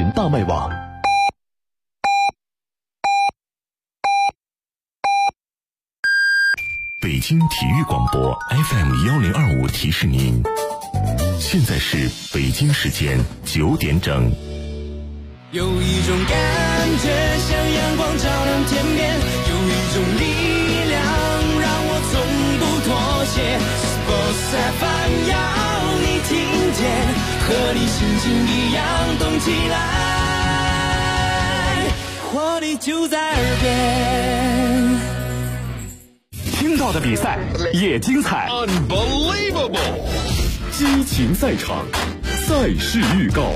人大麦网。北京体育广播 FM1025提示您，现在是北京时间9点整。 有一种感觉像阳光照亮天边，有一种力量让我从不妥协。Sports FM 要你听见，和你心情一样动起来，活力就在耳边。 听到的比赛也精彩 Unbelievable 激情赛场，赛事预告。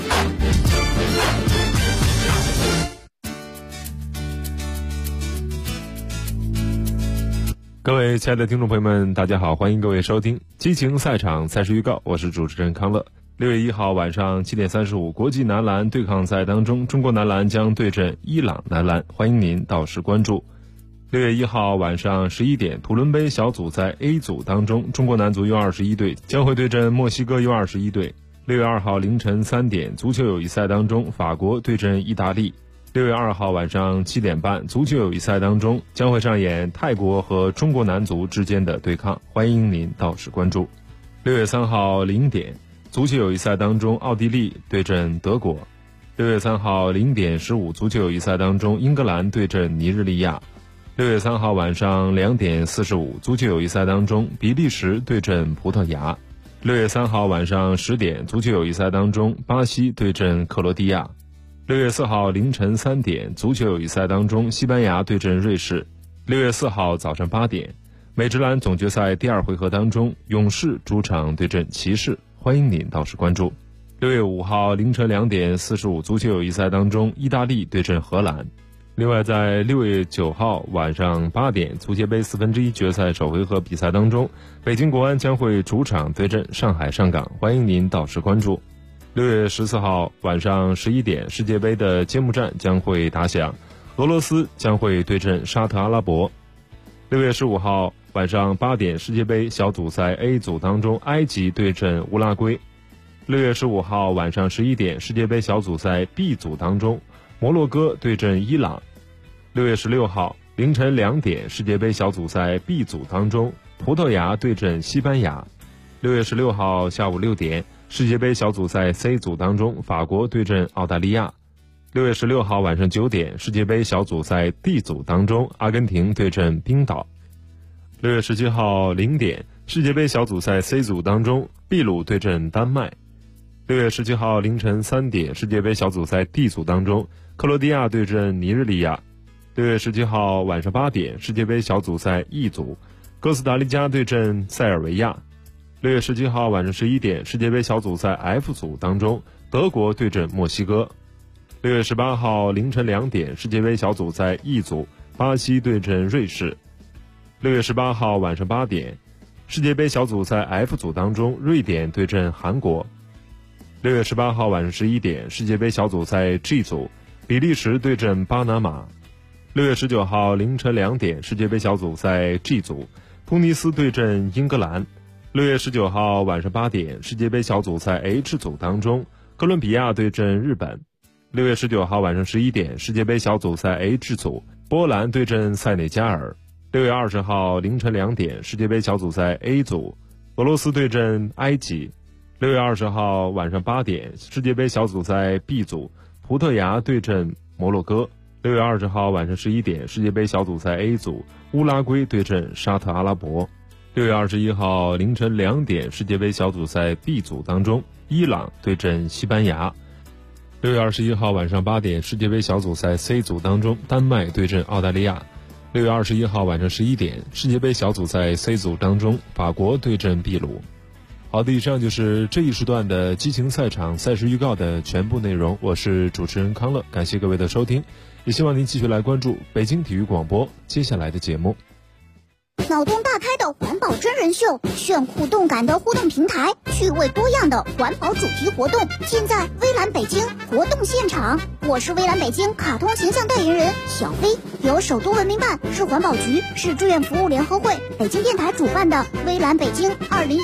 各位亲爱的听众朋友们，大家好，欢迎各位收听激情赛场赛事预告，我是主持人康乐。6月1号晚上7点35，国际男篮对抗赛当中，中国男篮将对阵伊朗男篮，欢迎您到时关注。6月1号晚上11点，土伦杯小组赛 A 组当中，中国男足 U21 队将会对阵墨西哥 U21 队。6月2号凌晨3点，足球友谊赛当中，法国对阵意大利。6月2号晚上7点半，足球友谊赛当中将会上演泰国和中国男足之间的对抗，欢迎您到时关注。6月3号0点，足球友谊赛当中，奥地利对阵德国。6月3号0点15，足球友谊赛当中，英格兰对阵尼日利亚。6月3号晚上2点45，足球友谊赛当中，比利时对阵葡萄牙。6月3号晚上10点，足球友谊赛当中，巴西对阵克罗地亚。6月4号凌晨3点，足球友谊赛当中，西班牙对阵瑞士。6月4号早上8点，美职篮总决赛第2回合当中，勇士主场对阵骑士，欢迎您到时关注。6月5号凌晨2点45，足球友谊赛当中，意大利对阵荷兰。另外，在6月9号晚上8点，足协杯1/4决赛首回合比赛当中，北京国安将会主场对阵上海上港，欢迎您到时关注。6月14号晚上11点，世界杯的揭幕战将会打响，俄罗斯将会对阵沙特阿拉伯。6月15号晚上8点，世界杯小组赛 A 组当中，埃及对阵乌拉圭。6月15号晚上11点，世界杯小组赛 B 组当中，摩洛哥对阵伊朗。6月16号凌晨2点，世界杯小组赛 B 组当中，葡萄牙对阵西班牙。6月16号下午6点，世界杯小组赛 C 组当中，法国对阵澳大利亚。6月16号晚上9点，世界杯小组赛 D 组当中，阿根廷对阵冰岛。6月17号0点，世界杯小组赛 C 组当中，秘鲁对阵丹麦。6月17号凌晨3点，世界杯小组赛 D 组当中，克罗地亚对阵尼日利亚。6月17号晚上8点，世界杯小组赛 E 组，哥斯达黎加对阵塞尔维亚。6月17号晚上11点，世界杯小组赛 F 组当中，德国对阵墨西哥。6月18号凌晨2点，世界杯小组赛 E 组，巴西对阵瑞士。6月18号晚上8点，世界杯小组赛 F 组当中，瑞典对阵韩国。6月18号晚上11点，世界杯小组赛 G 组，比利时对阵巴拿马。6月19号凌晨2点，世界杯小组赛 G 组，突尼斯对阵英格兰。6月19号晚上8点，世界杯小组赛 H 组当中，哥伦比亚对阵日本。6月19号晚上11点，世界杯小组赛 H 组，波兰对阵塞内加尔。6月20号凌晨2点，世界杯小组赛 A 组，俄罗斯对阵埃及。6月20号晚上8点，世界杯小组赛 B 组，葡萄牙对阵摩洛哥。6月20号晚上11点，世界杯小组赛 A 组，乌拉圭对阵沙特阿拉伯。6月21号凌晨2点，世界杯小组赛 B 组当中，伊朗对阵西班牙。6月21号晚上8点，世界杯小组赛 C 组当中，丹麦对阵澳大利亚。6月21号晚上11点，世界杯小组赛 C 组当中，法国对阵秘鲁。好的，以上就是这一时段的激情赛场赛事预告的全部内容，我是主持人康乐，感谢各位的收听，也希望您继续来关注北京体育广播接下来的节目。 脑洞大开的环保真人秀，炫酷动感的互动平台，趣味多样的环保主题活动，尽在微蓝北京活动现场。我是微蓝北京卡通形象代言人小飞，由首都文明办、市环保局、市志愿服务联合会、北京电台主办的微蓝北京2018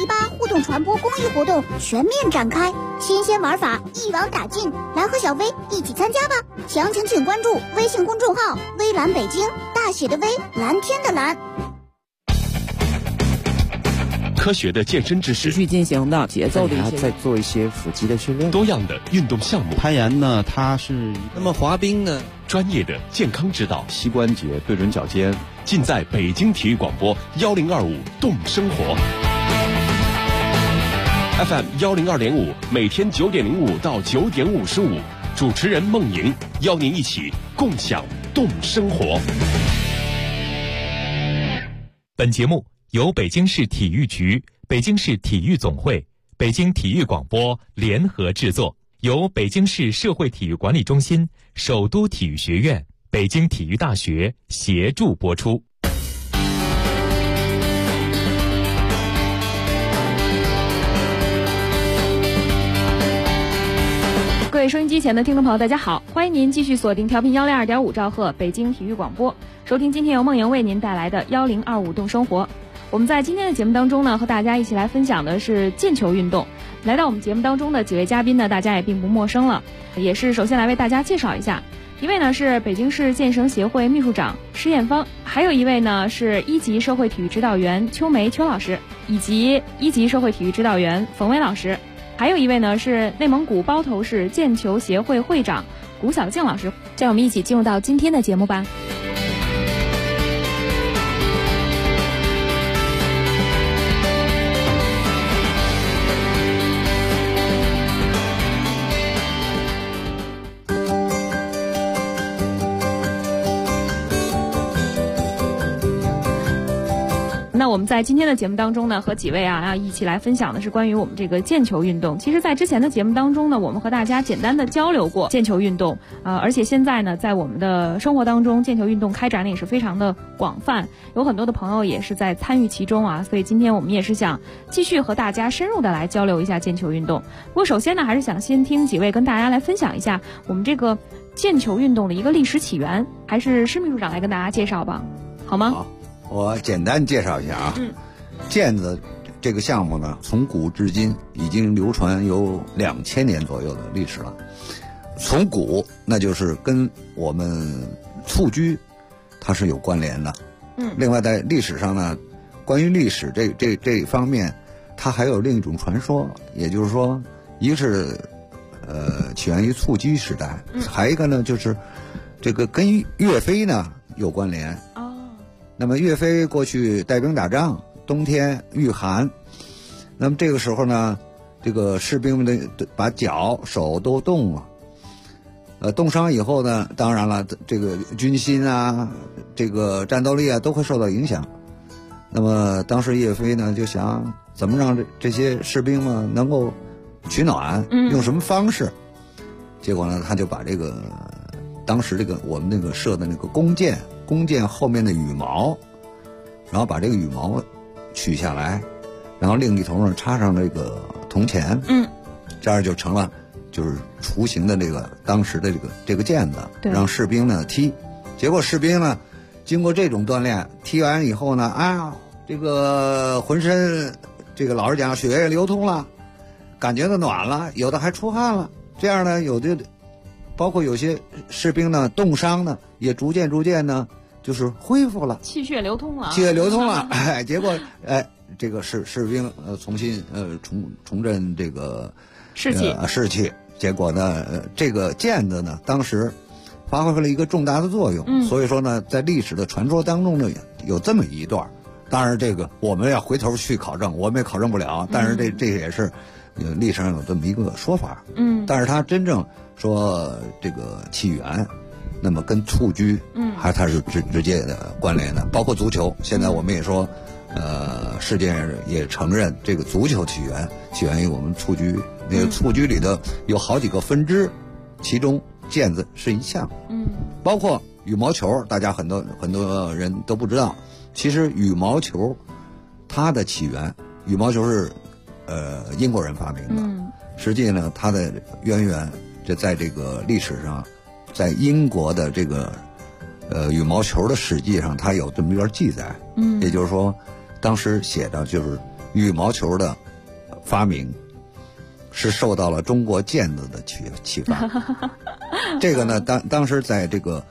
互动传播公益活动全面展开，新鲜玩法一网打尽，来和小薇一起参加吧！详情请关注微信公众号“微蓝北京”，大写的微，蓝天的蓝。 科学的健身知识， 持续进行的节奏的一些， 再做一些腹肌的训练。 多样的运动项目， 攀岩呢，它是那么滑冰呢， 专业的健康指导， 膝关节对准脚尖， 尽在北京体育广播1025动生活 FM 102.5，每天9点05到9点55，主持人孟莹邀您一起共享动生活。 本节目由北京市体育局、北京市体育总会、北京体育广播联合制作，由北京市社会体育管理中心、首都体育学院、北京体育大学协助播出。 各位收音机前的听众朋友，大家好，欢迎您继续锁定调频102.5兆赫北京体育广播，收听今天由孟莹为您带来的1025动生活。我们在今天的节目当中呢，和大家一起来分享的是毽球运动。来到我们节目当中的几位嘉宾呢，大家也并不陌生了，也是首先来为大家介绍一下。一位呢是北京市健绳协会秘书长施艳芳，还有一位呢是1级社会体育指导员邱梅邱老师，以及1级社会体育指导员冯威老师，还有一位呢是内蒙古包头市毽球协会会长谷小静老师。让我们一起进入到今天的节目吧。那我们在今天的节目当中呢，和几位要一起来分享的是关于我们这个毽球运动。其实在之前的节目当中呢，我们和大家简单的交流过毽球运动，而且现在呢，在我们的生活当中，毽球运动开展的也是非常的广泛，有很多的朋友也是在参与其中啊。所以今天我们也是想继续和大家深入的来交流一下毽球运动。不过首先呢，还是想先听几位跟大家来分享一下我们这个毽球运动的一个历史起源，还是施秘书长来跟大家介绍吧，好吗？ 好，我简单介绍一下啊。毽子这个项目呢，从古至今已经流传有2000年左右的历史了。从古，那就是跟我们蹴鞠它是有关联的。另外在历史上呢，关于历史这一方面，它还有另一种传说，也就是说，一个是起源于蹴鞠时代，还一个呢就是这个跟岳飞呢有关联。那么岳飞过去带兵打仗，冬天御寒，那么这个时候呢，这个士兵们的把脚手都冻了，冻伤以后呢，当然了，这个军心啊，这个战斗力啊都会受到影响。那么当时岳飞呢就想怎么让这些士兵们能够取暖，用什么方式？结果呢，他就把这个当时这个我们那个射的那个弓箭后面的羽毛，然后把这个羽毛取下来，然后另一头呢插上这个铜钱，这样就成了就是雏形的这个当时的这个毽子，让士兵呢踢。结果士兵呢经过这种锻炼，踢完以后呢，这个浑身这个老实讲血液流通了，感觉到暖了，有的还出汗了。这样呢，有的包括有些士兵呢冻伤呢，也逐渐呢就是恢复了，气血流通了，结果这个士兵重新重振这个士气，结果呢这个毽子呢当时发挥了一个重大的作用，所以说呢在历史的传说当中呢有这么一段。当然这个我们要回头去考证，我们也考证不了，但是这也是历史上有这么一个说法。但是它真正说这个起源，那么跟蹴鞠它是直接的关联的，包括足球。现在我们也说世界也承认这个足球起源于我们蹴鞠。那个蹴鞠里头有好几个分支，其中毽子是一项。包括羽毛球，大家很多人都不知道，其实羽毛球它的起源，羽毛球是英国人发明的。实际呢它的渊源就在这个历史上，在英国的这个羽毛球的史记上，它有这么一段记载。也就是说当时写的就是羽毛球的发明是受到了中国毽子的启发。这个呢，当时在这个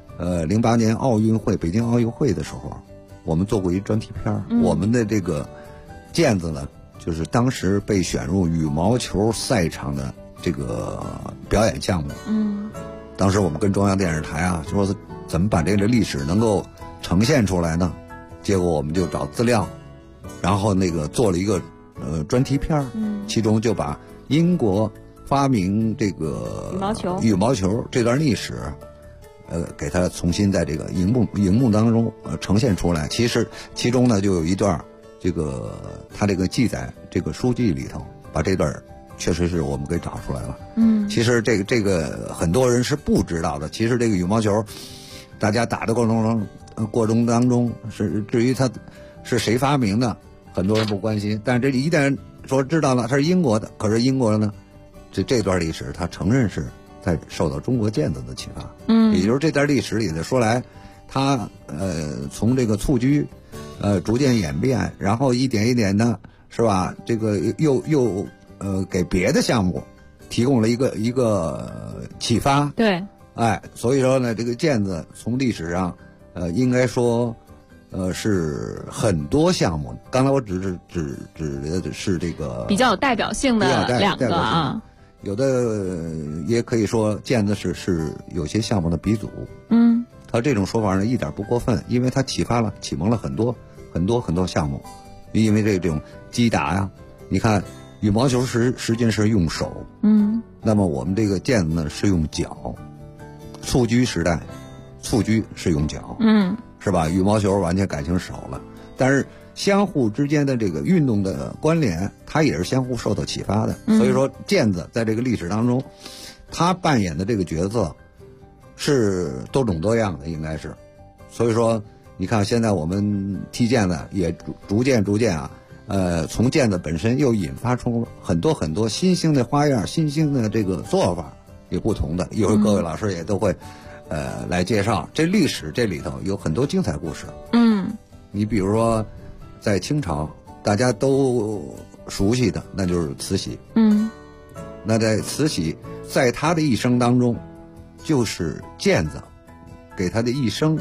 08年奥运会北京奥运会的时候，我们做过一专题片，我们的这个毽子呢，就是当时被选入羽毛球赛场的这个表演项目。当时我们跟中央电视台啊说怎么把这个历史能够呈现出来呢？结果我们就找资料，然后那个做了一个专题片，其中就把英国发明这个羽毛球这段历史，给它重新在这个荧幕当中呈现出来。其中呢就有一段这个它这个记载这个书籍里头，把这段确实是我们给找出来了。其实这个很多人是不知道的。其实这个羽毛球，大家打的过程当中至于它是谁发明的，很多人不关心。但是这一旦说知道了它是英国的，可是英国呢，这段历史它承认是在受到中国毽子的启发。也就是这段历史里的说来，它从这个蹴鞠逐渐演变，然后一点一点的，是吧？这个又给别的项目提供了一个启发。对，所以说呢，这个毽子从历史上应该说是很多项目。刚才我指的是这个比较有代表性的两个啊， 有的也可以说毽子是有些项目的鼻祖。他这种说法呢一点不过分，因为他启蒙了很多项目。因为这种击打呀，你看羽毛球实际是用手，那么我们这个毽子呢是用脚。蹴鞠时代，蹴鞠是用脚，是吧？羽毛球完全改成手了。但是相互之间的这个运动的关联，它也是相互受到启发的。所以说，毽子在这个历史当中，它扮演的这个角色是多种多样的，应该是。所以说，你看现在我们踢毽子也逐渐啊，从毽子本身又引发出很多新兴的花样、新兴的这个做法，有不同的。一会儿各位老师也都会来介绍。这历史这里头有很多精彩故事。你比如说在清朝大家都熟悉的那就是慈禧。那在慈禧在她的一生当中，就是毽子给她的一生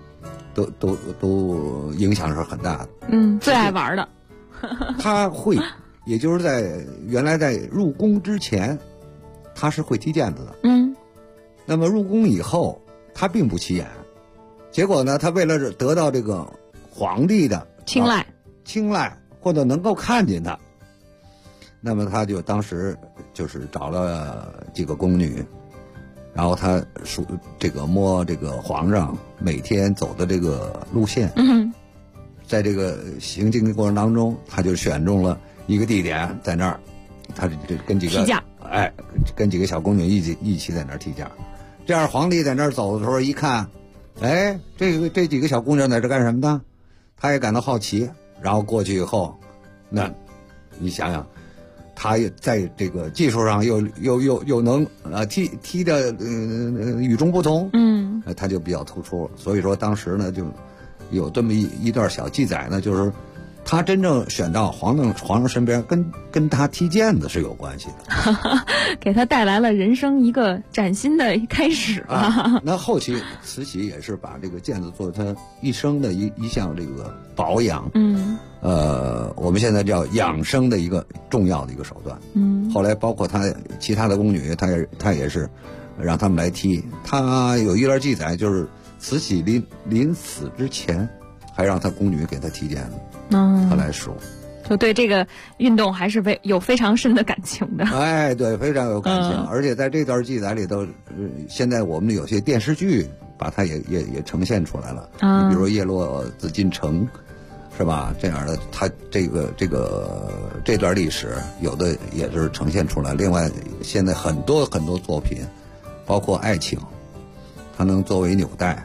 都影响是很大的。 最爱玩的。 他会，也就是原来在入宫之前，他是会踢毽子的。那么入宫以后，他并不起眼。结果呢，他为了得到这个皇帝的青睐，或者能够看见他，那么他就当时就是找了几个宫女，然后他摸这个皇上每天走的这个路线。在这个行进的过程当中，他就选中了一个地点，在那儿，他跟几个跟几个小宫女一起在那儿踢毽。这样皇帝在那儿走的时候一看，这几个小姑娘在这干什么呢？他也感到好奇，然后过去以后，那你想想，他也在这个技术上又能踢的与众不同，他就比较突出了。所以说当时呢就有这么一段小记载呢，就是他真正选到皇上身边，跟他踢毽子是有关系的， 给他带来了人生一个崭新的开始了。 那后期慈禧也是把这个毽子做他一生的一项这个保养，我们现在叫养生的一个重要的一个手段。后来包括他其他的宫女，他也是让他们来踢。他有一段记载，就是慈禧临死之前，还让他宫女给他踢毽子。他来说， 就对这个运动还是有非常深的感情的。 对，非常有感情。而且在这段记载里头，现在我们有些电视剧把它也呈现出来了。你比如说叶落紫禁城，是吧？这样的，它这段历史有的也是呈现出来。另外，现在很多作品，包括爱情，它能作为纽带。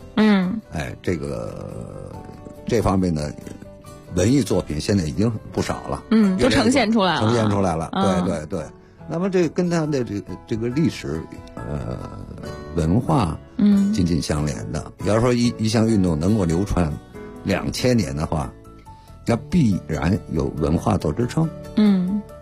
这方面的文艺作品现在已经不少了， 都呈现出来了。对。那么这跟它的这个历史文化紧紧相连的。要是说一项运动能够流传2000年的话，那必然有文化做支撑。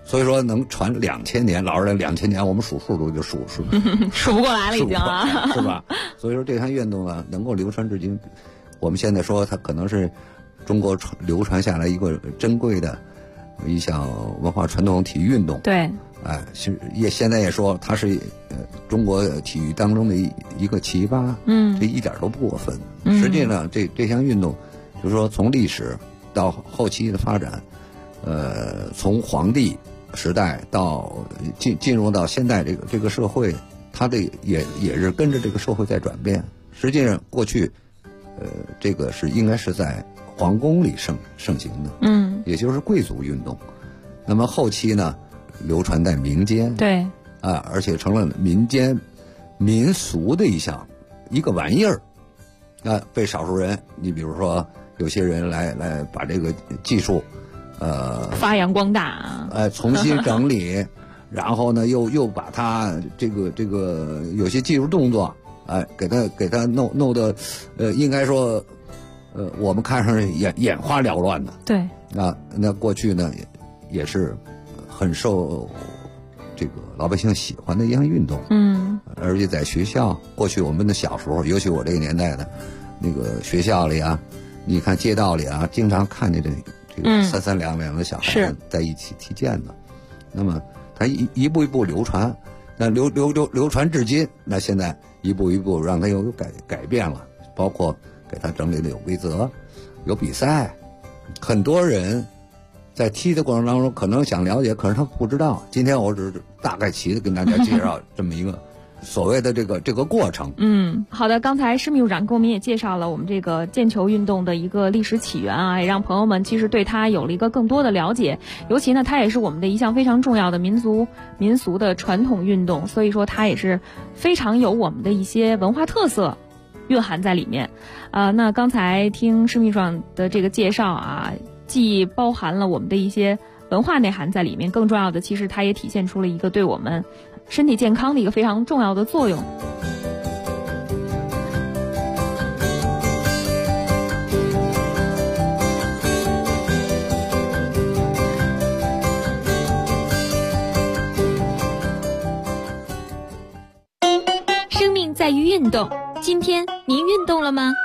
所以说能传2000年，老人2000年我们数数都就数数不过来了已经啊， 是吧？所以说这项运动呢能够流传至今，我们现在说它可能是中国流传下来一个珍贵的一项文化传统体育运动。 对， 哎，现在也说它是中国体育当中的一个奇葩，这一点都不过分。实际上这项运动，就是说从历史到后期的发展，从皇帝时代到进入到现在这个社会，它的也是跟着这个社会在转变。实际上过去，这个应该是在皇宫里盛行的，也就是贵族运动。那么后期呢，流传在民间， 对， 而且成了民间民俗的一个玩意儿，被少数人，你比如说有些人来把这个技术， 发扬光大啊， 重新整理，然后呢又把它这个有些技术动作，给它弄得，应该说，我们看上去眼花缭乱的。 对， 那过去呢也是很受这个老百姓喜欢的一项运动。而且在学校，过去我们的小时候，尤其我这个年代的，那个学校里啊，你看街道里啊，经常看见这个三三两两的小孩子在一起踢毽子。那么它一步一步流传，那流传至今，那现在一步一步让它有改变了，包括给它整理的有规则，有比赛。很多人在踢的过程当中可能想了解，可是他不知道。今天我只是大概齐的跟大家介绍这么一个所谓的这个过程。 好的，刚才施秘书长给我们也介绍了我们这个毽球运动的一个历史起源啊，也让朋友们其实对它有了一个更多的了解。尤其呢，它也是我们的一项非常重要的民俗的传统运动，所以说它也是非常有我们的一些文化特色蕴含在里面。那刚才听施秘书长的这个介绍啊，既包含了我们的一些文化内涵在里面，更重要的其实它也体现出了一个对我们身体健康的一个非常重要的作用。 生命在于运动，今天您运动了吗？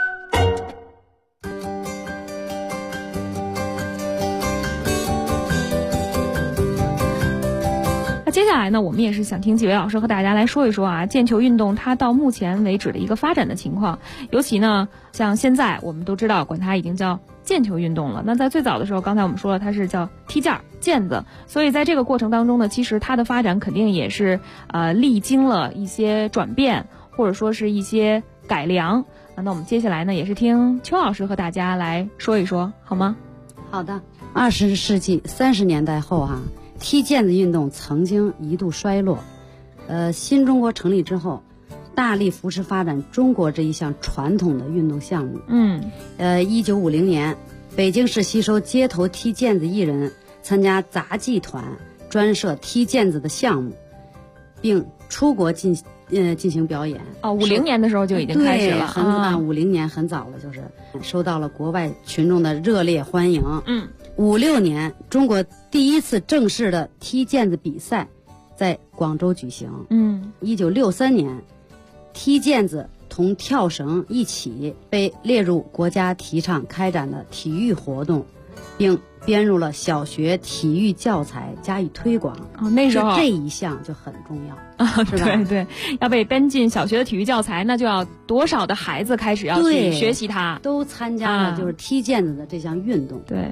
接下来呢，我们也是想听几位老师和大家来说一说啊，毽球运动它到目前为止的一个发展的情况。尤其呢，像现在我们都知道，管它已经叫毽球运动了。那在最早的时候，刚才我们说了，它是叫踢毽子，所以在这个过程当中呢，其实它的发展肯定也是历经了一些转变，或者说是一些改良。那我们接下来呢，也是听邱老师和大家来说一说，好吗？ 好的。20世纪30年代后踢毽子运动曾经一度衰落，新中国成立之后，大力扶持发展中国这一项传统的运动项目。1950年，北京市吸收街头踢毽子艺人，参加杂技团，专设踢毽子的项目，并出国进行表演。 50年的时候就已经开始了， 很50年很早了，就是受到了国外群众的热烈欢迎。56年，中国第一次正式的踢毽子比赛在广州举行。1963年，踢毽子同跳绳一起被列入国家提倡开展的体育活动，并编入了小学体育教材加以推广。 那时候这一项就很重要是吧？ 对对，要被编进小学的体育教材，那就要多少的孩子开始要去学习它， 都参加了就是踢毽子的这项运动。 对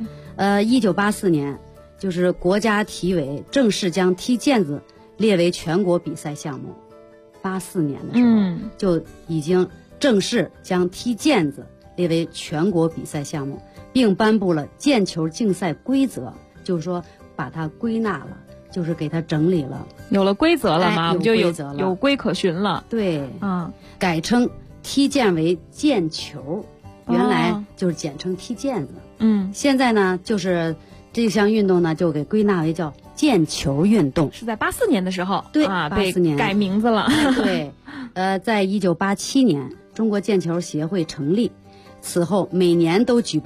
，1984年，就是国家体委正式将踢毽子列为全国比赛项目。84年的时候，就已经正式将踢毽子列为全国比赛项目，并颁布了毽球竞赛规则，就是说把它归纳了，就是给它整理了， 有了规则了嘛，我们就有规可循了。 对，改称踢毽为毽球，原来就是简称踢毽子。现在呢，就是这项运动呢，就给归纳为叫毽球运动。 是在84年的时候， 对，84年被改名字了。 对，在1987年，中国毽球协会成立，此后每年都举办全国毽球锦标赛、全国职工毽球赛、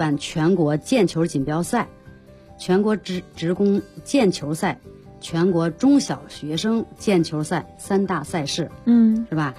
全国中小学生毽球赛3大赛事，是吧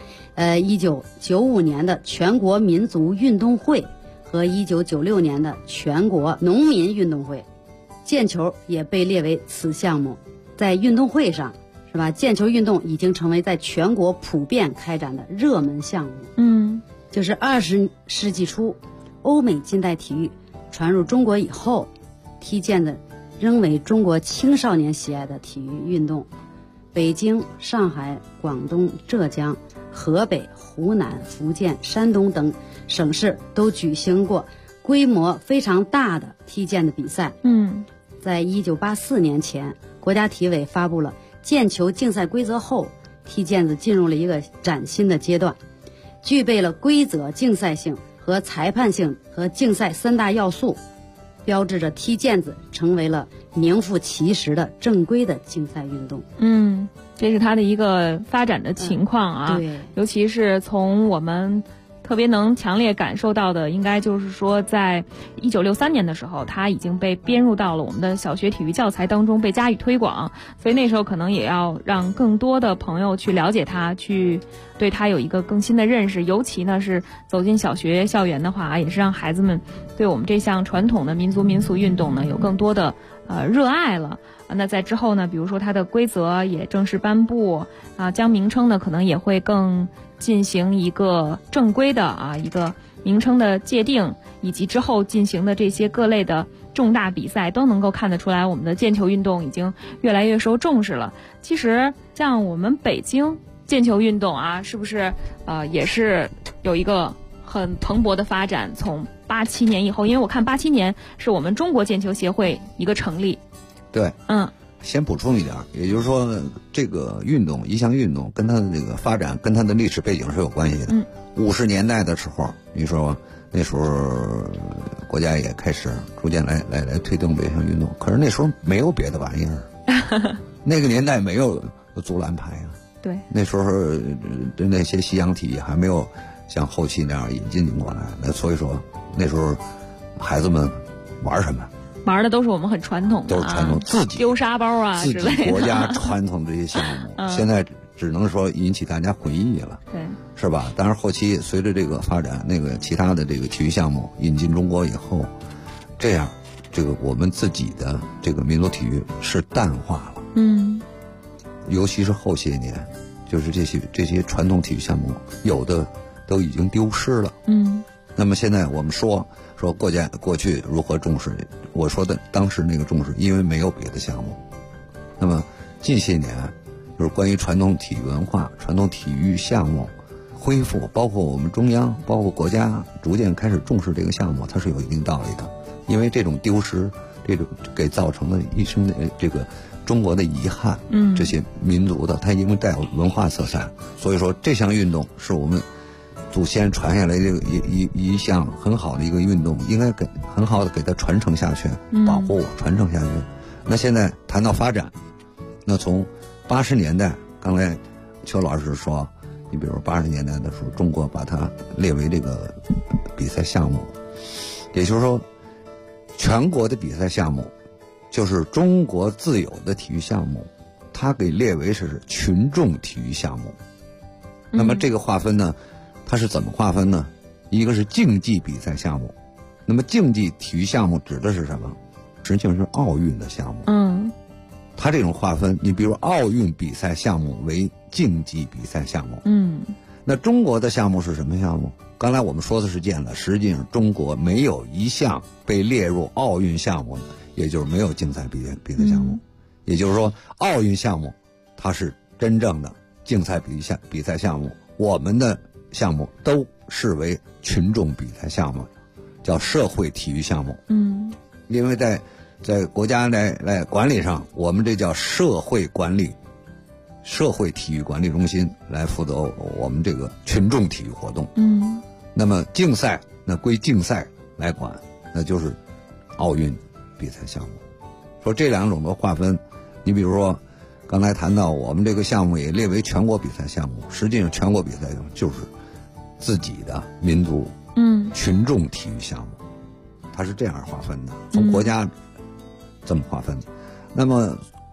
？1995年的全国民族运动会和1996年的全国农民运动会，毽球也被列为此项目。在运动会上，是吧？毽球运动已经成为在全国普遍开展的热门项目。就是20世纪初，欧美近代体育传入中国以后，踢毽子仍为中国青少年喜爱的体育运动。北京、上海、广东、浙江、河北、湖南、福建、山东等省市都举行过规模非常大的踢毽子比赛。在1984年前，国家体委发布了毽球竞赛规则后，踢毽子进入了一个崭新的阶段，具备了规则、竞赛性和裁判性和竞赛3大要素，标志着踢毽子成为了名副其实的正规的竞赛运动。 这是它的一个发展的情况啊。 对， 尤其是从我们特别能强烈感受到的，应该就是说在1963年的时候，它已经被编入到了我们的小学体育教材当中，被加以推广。所以那时候可能也要让更多的朋友去了解它，去对它有一个更新的认识。尤其呢是走进小学校园的话，也是让孩子们对我们这项传统的民族民俗运动呢有更多的热爱了。那在之后呢，比如说它的规则也正式颁布啊，将名称呢可能也会更进行一个正规的一个名称的界定，以及之后进行的这些各类的重大比赛，都能够看得出来我们的毽球运动已经越来越受重视了。其实像我们北京毽球运动是不是也是有一个很蓬勃的发展？从87年以后，因为我看87年是我们中国毽球协会一个成立。 对，先补充一点，也就是说，这个运动一项运动跟它的这个发展跟它的历史背景是有关系的。50年代的时候，你说那时候国家也开始逐渐来推动这项运动，可是那时候没有别的玩意儿，那个年代没有足篮排啊。 对， 那时候那些西洋体育还没有像后期那样引进过来，那所以说那时候孩子们玩什么？ 玩的都是我们很传统的， 都是传统自己丢沙包之类的， 自己国家传统的这些项目，现在只能说引起大家回忆了， 对， 是吧？当然后期随着这个发展，那个其他的这个体育项目引进中国以后，这样这个我们自己的这个民族体育是淡化了，尤其是后些年，就是这些传统体育项目有的都已经丢失了，那么现在我们说过去如何重视，我说的当时那个重视，因为没有别的项目。那么近些年，就是关于传统体育文化、传统体育项目恢复，包括我们中央、包括国家逐渐开始重视这个项目，它是有一定道理的。因为这种丢失，这种给造成了一生的这个中国的遗憾，这些民族的，它因为带有文化色彩，所以说这项运动是我们祖先传下来这个一项很好的一个运动，应该很好的给它传承下去，保护传承下去。那现在谈到发展，那从80年代，刚才邱老师说，你比如80年代的时候，中国把它列为这个比赛项目，也就是说，全国的比赛项目，就是中国自有的体育项目，它给列为是群众体育项目。那么这个划分呢？它是怎么划分呢？一个是竞技比赛项目，那么竞技体育项目指的是什么？实际上是奥运的项目。它这种划分，你比如奥运比赛项目为竞技比赛项目。那中国的项目是什么项目？刚才我们说的是毽子，实际上中国没有一项被列入奥运项目的，也就是没有竞赛比赛项目。也就是说，奥运项目它是真正的竞赛比赛项目，我们的项目都视为群众比赛项目，叫社会体育项目。因为在国家来管理上，我们这叫社会管理，社会体育管理中心来负责我们这个群众体育活动。那么竞赛那归竞赛来管，那就是奥运比赛项目。说这两种的划分，你比如说刚才谈到我们这个项目也列为全国比赛项目，实际上全国比赛项目就是自己的民族群众体育项目，它是这样划分的，从国家这么划分。那么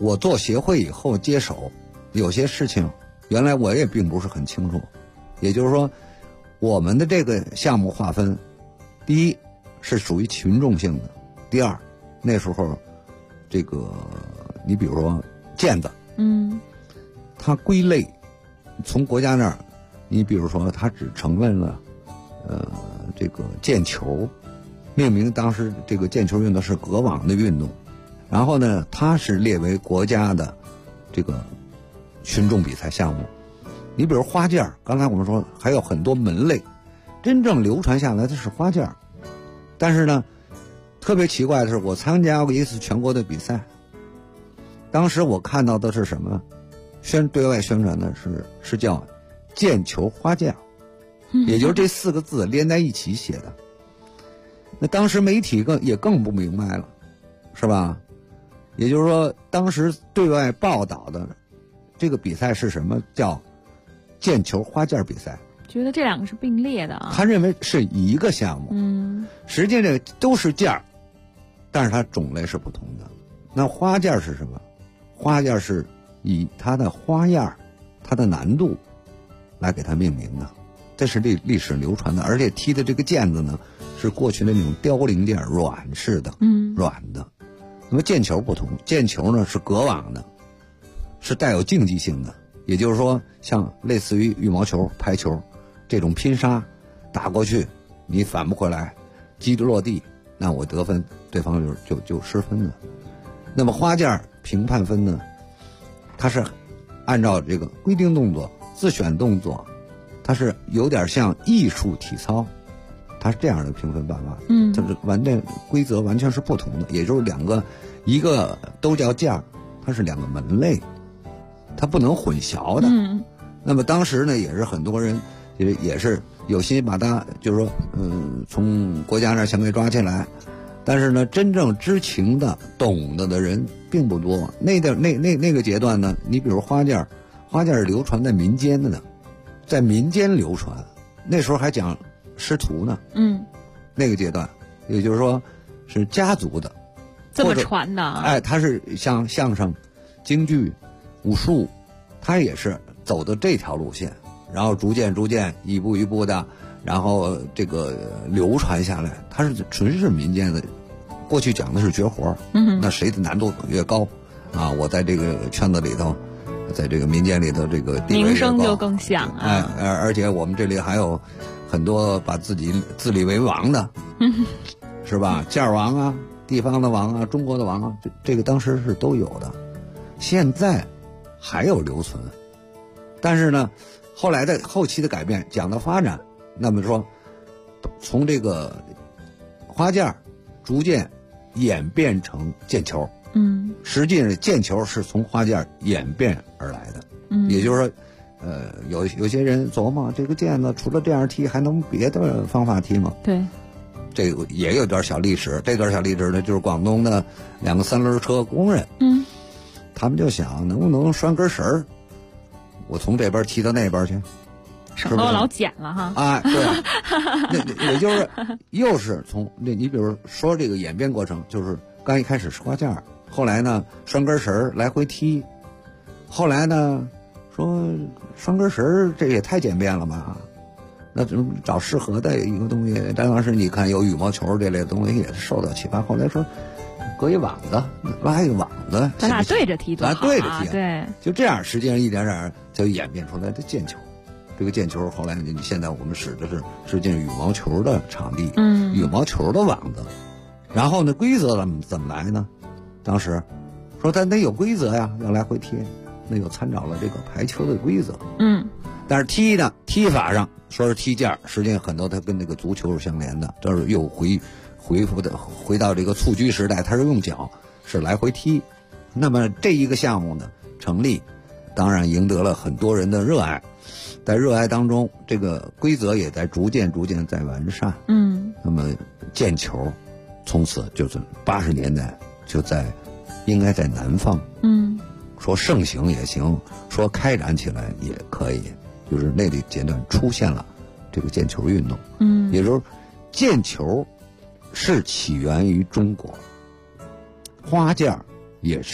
我做协会以后接手，有些事情原来我也并不是很清楚。也就是说，我们的这个项目划分，第一是属于群众性的，第二那时候这个你比如说毽子，它归类从国家那儿，你比如说它只承认了这个毽球，命名当时这个毽球运动是隔网的运动，然后呢它是列为国家的这个群众比赛项目。你比如花毽，刚才我们说还有很多门类，真正流传下来的是花毽。但是呢特别奇怪的是，我参加过一次全国的比赛，当时我看到的是什么呢？对外宣传的是叫毽球花毽，也就是这4个字连在一起写的。那当时媒体也更不明白了，是吧？也就是说当时对外报道的这个比赛是什么？叫毽球花毽比赛， 觉得这两个是并列的啊。 他认为是一个项目，实际上都是毽，但是它种类是不同的。那花毽是什么？花毽是以它的花样、它的难度来给它命名的，这是历史流传的。而且踢的这个毽子呢，是过去的那种凋零件，软式的，软的。那么毽球不同，毽球呢是隔网的，是带有竞技性的。也就是说，像类似于羽毛球、排球这种拼杀，打过去你反不回来，击落地，那我得分，对方就失分了。那么花毽评判分呢，它是按照这个规定动作、自选动作，它是有点像艺术体操，它是这样的评分办法。就是规则完全是不同的，也就是一个都叫毽，它是2个门类。它不能混淆的。那么当时呢，也是很多人也是有心把它，就是说，从国家那儿想给抓起来，但是呢，真正知情的、懂得的人并不多。那个阶段呢，你比如花毽是流传在民间的呢，在民间流传，那时候还讲师徒呢。那个阶段，也就是说是家族的， 这么传的。 哎，它是像相声、京剧、武术，它也是走的这条路线，然后逐渐一步一步的，然后这个流传下来，它是纯是民间的。过去讲的是绝活，那谁的难度越高啊，我在这个圈子里头，在这个民间里头，这个地位名声就更响啊。 而且我们这里还有很多把自己自立为王的，是吧？毽王啊，地方的王啊，中国的王啊，这个当时是都有的。现在还有留存，但是呢，后期的改变，讲到发展，那么说，从这个花毽逐渐演变成毽球，实际上毽球是从花毽演变而来的，也就是说，有些人琢磨这个毽子除了这样踢，还能别的方法踢吗？ 对， 这个也有段小历史。这段小历史呢，就是广东的2个3轮车工人，他们就想能不能拴根绳儿，我从这边踢到那边去， 省得我老捡了哈。 啊，对，那也就是又是从你比如说这个演变过程，就是刚一开始是花毽，后来呢拴根绳儿来回踢，后来呢说拴根绳儿这也太简便了吧，那找适合的一个东西。当时你看有羽毛球这类的东西也是受到启发，后来说搁一网子，拉一个网子， 咱俩对着踢多好啊！ 对着踢， 对， 就这样，实际上一点点就演变出来的毽球。这个毽球后来你现在我们使的是实际上羽毛球的场地，羽毛球的网子。然后呢，规则怎么来呢？当时说咱得有规则呀，要来回踢，那又参照了这个排球的规则。但是踢法上说是踢毽，实际上很多它跟那个足球是相连的，这是又回到这个蹴鞠时代，它是用脚是来回踢。那么这一个项目呢成立，当然赢得了很多人的热爱，在热爱当中，这个规则也在逐渐在完善。那么毽球从此就是80年代就应该在南方，说盛行也行，说开展起来也可以，就是那个阶段出现了这个毽球运动。也就是毽球是起源于中国，花毽也是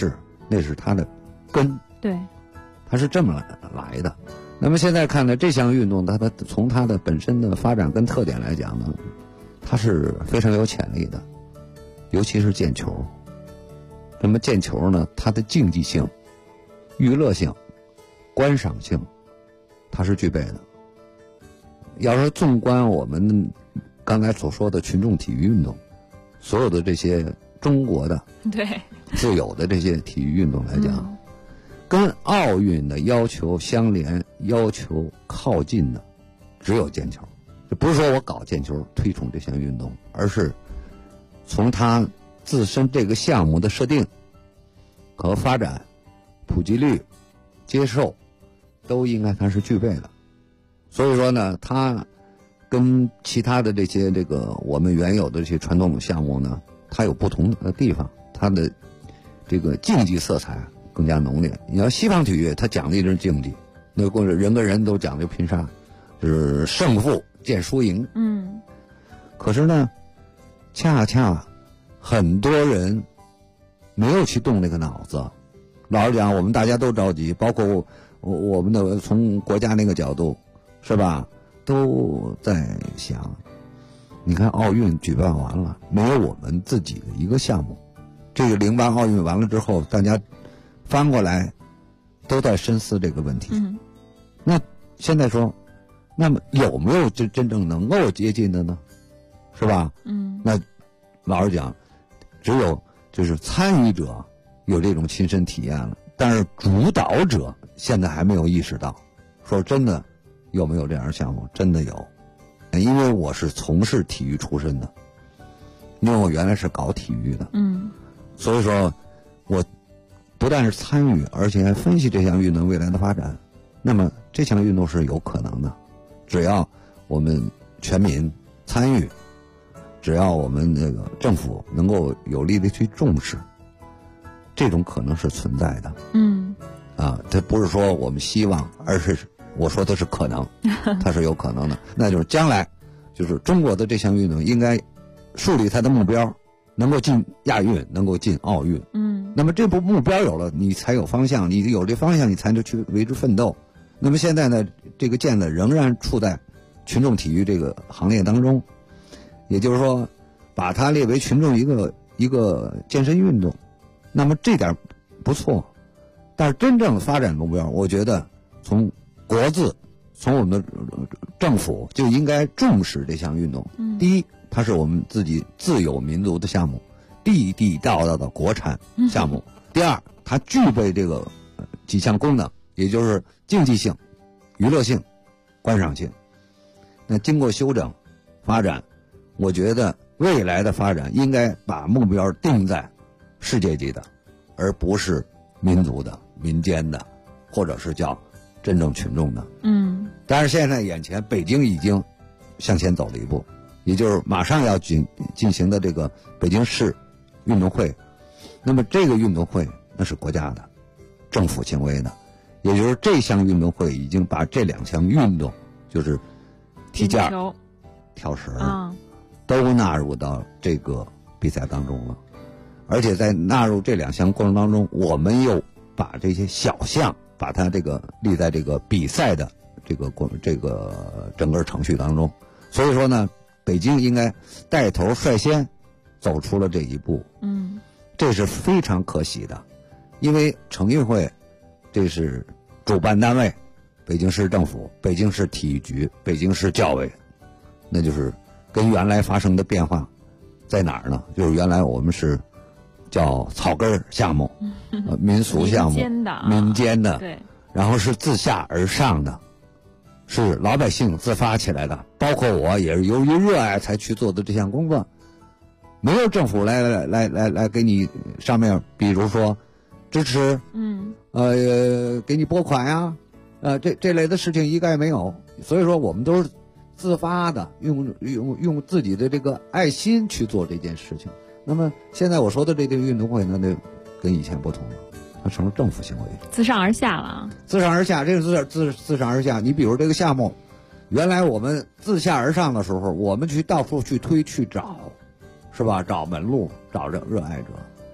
那是它的根， 对， 它是这么来的。那么现在看呢，这项运动它从它的本身的发展跟特点来讲呢，它是非常有潜力的，尤其是毽球。那么毽球呢，它的竞技性、娱乐性、观赏性，它是具备的。要是纵观我们刚才所说的群众体育运动，所有的这些中国的对自有的这些体育运动来讲，跟奥运的要求相连、要求靠近的，只有毽球。这不是说我搞毽球推崇这项运动，而是从它自身这个项目的设定和发展、普及率、接受，都应该它是具备的。所以说呢，它跟其他的这些我们原有的这些传统项目呢，它有不同的地方，它的这个竞技色彩更加浓烈。你要西方体育，它讲的是竞技，那或者人跟人都讲究拼杀，就是胜负见输赢。可是呢，恰恰很多人没有去动这个脑子。老实讲，我们大家都着急，包括我们的从国家那个角度，是吧？都在想，你看奥运举办完了，没有我们自己的一个项目。这个08奥运完了之后，大家翻过来都在深思这个问题。那现在说，那么有没有真正能够接近的呢？是吧？那老实讲，只有就是参与者有这种亲身体验了，但是主导者现在还没有意识到。说真的，有没有这样的项目？真的有，因为我是从事体育出身的，因为我原来是搞体育的，所以说我不但是参与，而且还分析这项运动未来的发展。那么这项运动是有可能的，只要我们全民参与，只要我们政府能够有力的去重视，这种可能是存在的。这不是说我们希望，而是我说的是可能，它是有可能的。那就是将来，就是中国的这项运动应该树立它的目标，能够进亚运，能够进奥运。那么这部目标有了，你才有方向，你有这方向，你才能去为之奋斗。那么现在呢，这个毽子仍然处在群众体育这个行列当中，也就是说，把它列为群众一个健身运动，那么这点不错。但是真正的发展目标，我觉得从国字，从我们的政府就应该重视这项运动。第一，它是我们自己自有民族的项目，地地道道的国产项目。第二，它具备这个几项功能，也就是竞技性、娱乐性、观赏性。那经过修整发展，我觉得未来的发展应该把目标定在世界级的，而不是民族的、民间的，或者是叫真正群众的。但是现在眼前北京已经向前走了一步，也就是马上要进行的这个北京市运动会。那么这个运动会那是国家的，政府行为的，也就是这项运动会已经把这两项运动，就是踢毽、跳绳，都纳入到这个比赛当中了。而且在纳入这两项过程当中，我们又把这些小项把它这个立在这个比赛的这个整个程序当中。所以说呢，北京应该带头率先走出了这一步。这是非常可喜的，因为城运会这是主办单位，北京市政府、北京市体育局、北京市教委，那就是跟原来发生的变化在哪儿呢？就是原来我们是叫草根项目、民俗项目、民间的， 对， 然后是自下而上的，是老百姓自发起来的，包括我也是由于热爱才去做的这项工作，没有政府来给你上面，比如说支持，给你拨款呀，这类的事情一概没有，所以说我们都是自发的，用自己的这个爱心去做这件事情。那么现在我说的这个运动会呢，就跟以前不同了，它成了政府行为， 自上而下了。自上而下，这个自上而下。你比如这个项目，原来我们自下而上的时候，我们去到处去推去找，是吧？找门路，找着热爱者。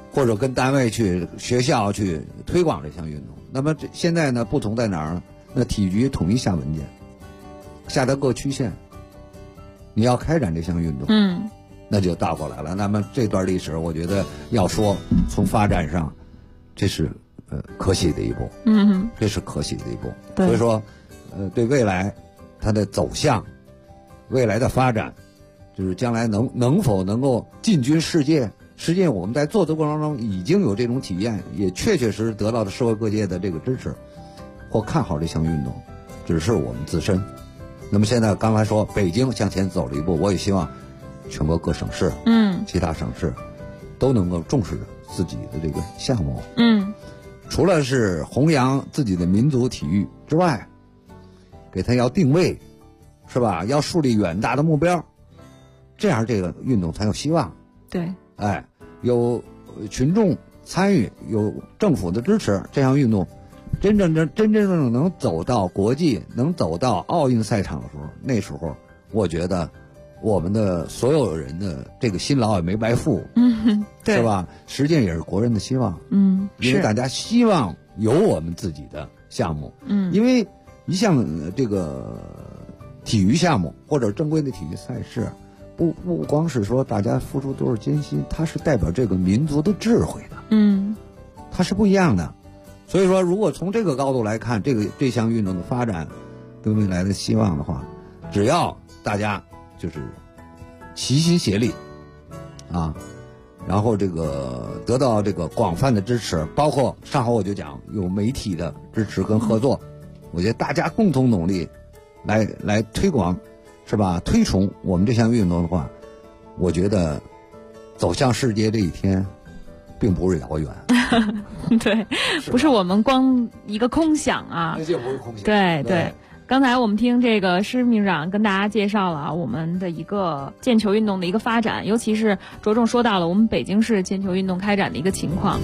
或者跟单位去、学校去推广这项运动。那么现在呢，不同在哪儿呢？那体育局统一下文件，下到各区县，你要开展这项运动，那就倒过来了。那么这段历史，我觉得要说从发展上，这是可喜的一步，这是可喜的一步。所以说，对未来它的走向、未来的发展，就是将来能否能够进军世界。实际上我们在做的过程中已经有这种体验，也确确实实得到了社会各界的这个支持或看好这项运动，只是我们自身。那么现在刚才说北京向前走了一步，我也希望全国各省市其他省市都能够重视自己的这个项目，除了是弘扬自己的民族体育之外，给它要定位，是吧？要树立远大的目标，这样这个运动才有希望。 对， 有群众参与，有政府的支持，这项运动真正能走到国际，能走到奥运赛场的时候，那时候我觉得我们的所有人的这个辛劳也没白付，是吧？实际上也是国人的希望，因为大家希望有我们自己的项目，因为一项这个体育项目或者正规的体育赛事，不光是说大家付出多少艰辛，它是代表这个民族的智慧的，它是不一样的。所以说，如果从这个高度来看，这项运动的发展跟未来的希望的话，只要大家就是齐心协力然后这个得到这个广泛的支持，包括上回我就讲有媒体的支持跟合作，我觉得大家共同努力来推广，是吧？推崇我们这项运动的话，我觉得走向世界这一天并不是遥远。 对，不是我们光一个空想啊， 这不是空想。 对。刚才我们听这个施秘书长跟大家介绍了我们的一个毽球运动的一个发展，尤其是着重说到了我们北京市毽球运动开展的一个情况。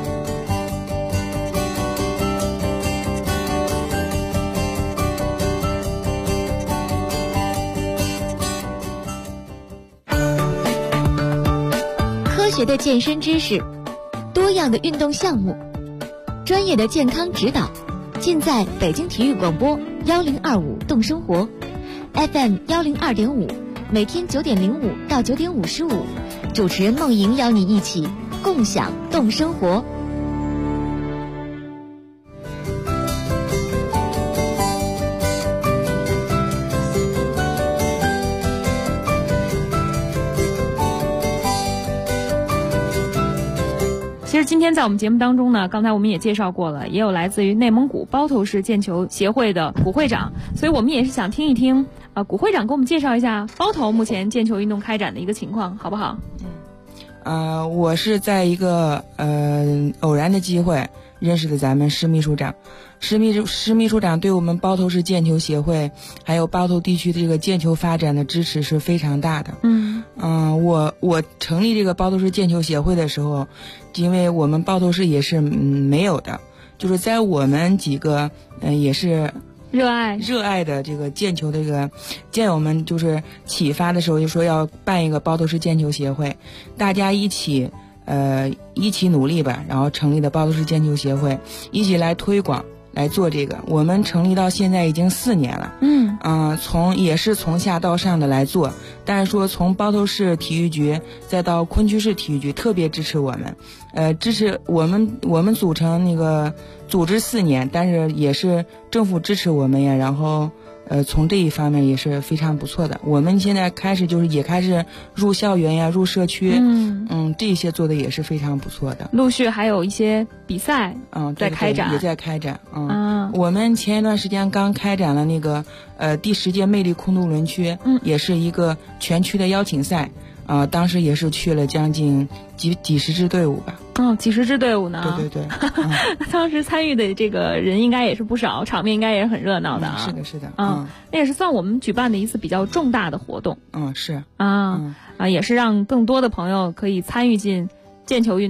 科学的健身知识，多样的运动项目，专业的健康指导，尽在北京体育广播1025动生活 FM 102.5，每天9:05到9:55，主持人梦莹邀你一起共享动生活。 其实今天在我们节目当中呢，刚才我们也介绍过了，也有来自于内蒙古包头市毽球协会的古会长，所以我们也是想听一听古会长给我们介绍一下包头目前毽球运动开展的一个情况，好不好？ 我是在一个偶然的机会认识的咱们施秘书长。施秘书长对我们包头市毽球协会还有包头地区的这个毽球发展的支持是非常大的。我成立这个包头市毽球协会的时候，因为我们包头市也是没有的，就是在我们几个也是热爱的这个毽球的这个毽友们就是启发的时候，就说要办一个包头市毽球协会，大家一起努力吧，然后成立的包头市毽球协会，一起来推广来做这个。我们成立到现在已经4年了，也是从下到上的来做，但是说从包头市体育局再到昆曲市体育局特别支持我们，支持我们组成那个组织4年，但是也是政府支持我们呀，然后从这一方面也是非常不错的。我们现在也开始入校园呀，入社区，这些做的也是非常不错的。 陆续还有一些比赛，在开展， 也在开展。我们前一段时间刚开展了那个第10届魅力空渡轮区，也是一个全区的邀请赛。当时也是去了将近几十支队伍吧。 几十支队伍呢？ 对。 当时参与的这个人应该也是不少，场面应该也是很热闹的啊。 是的。 那也是算我们举办的一次比较重大的活动。 是。 也是让更多的朋友可以参与进毽球运动，然后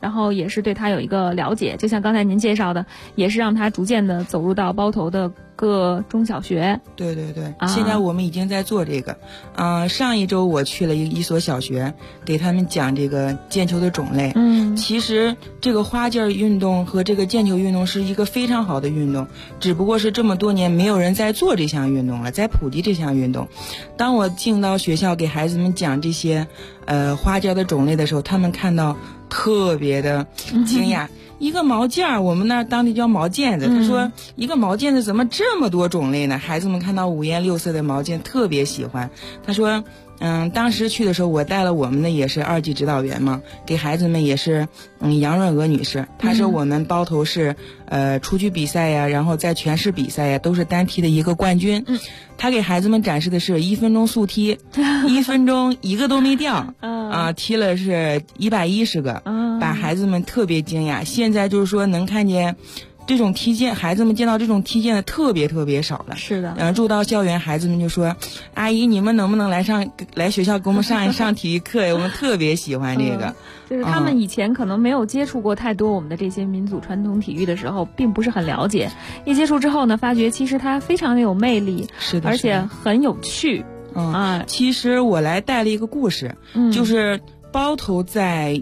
然后也是对他有一个了解，就像刚才您介绍的，也是让他逐渐的走入到包头的各中小学。 对对对，现在我们已经在做这个。上一周我去了一所小学，给他们讲这个毽球的种类。其实这个花剑运动和这个毽球运动是一个非常好的运动，只不过是这么多年没有人在做这项运动了，在普及这项运动。当我进到学校给孩子们讲这些花剑的种类的时候，他们看到特别的惊讶。一个毛剑儿，我们那儿当地叫毛毽子。他说一个毛毽子怎么这么多种类呢？孩子们看到五颜六色的毛毽特别喜欢。他说当时去的时候我带了我们的也是2级指导员嘛，给孩子们也是杨润娥女士。她说我们包头市出去比赛呀，然后在全市比赛呀都是单踢的一个冠军。她给孩子们展示的是1分钟速踢，1分钟一个都没掉踢了是110个，把孩子们特别惊讶。现在就是说能看见这种踢毽，孩子们见到这种踢毽的特别特别少了。 是的。 入到校园，孩子们就说：“阿姨，你们能不能来学校给我们上体育课呀？我们特别喜欢这个。” 就是他们以前可能没有接触过太多我们的这些民族传统体育的时候，并不是很了解。一接触之后呢，发觉其实它非常的有魅力， 是的， 而且很有趣。 其实我来带了一个故事，就是包头在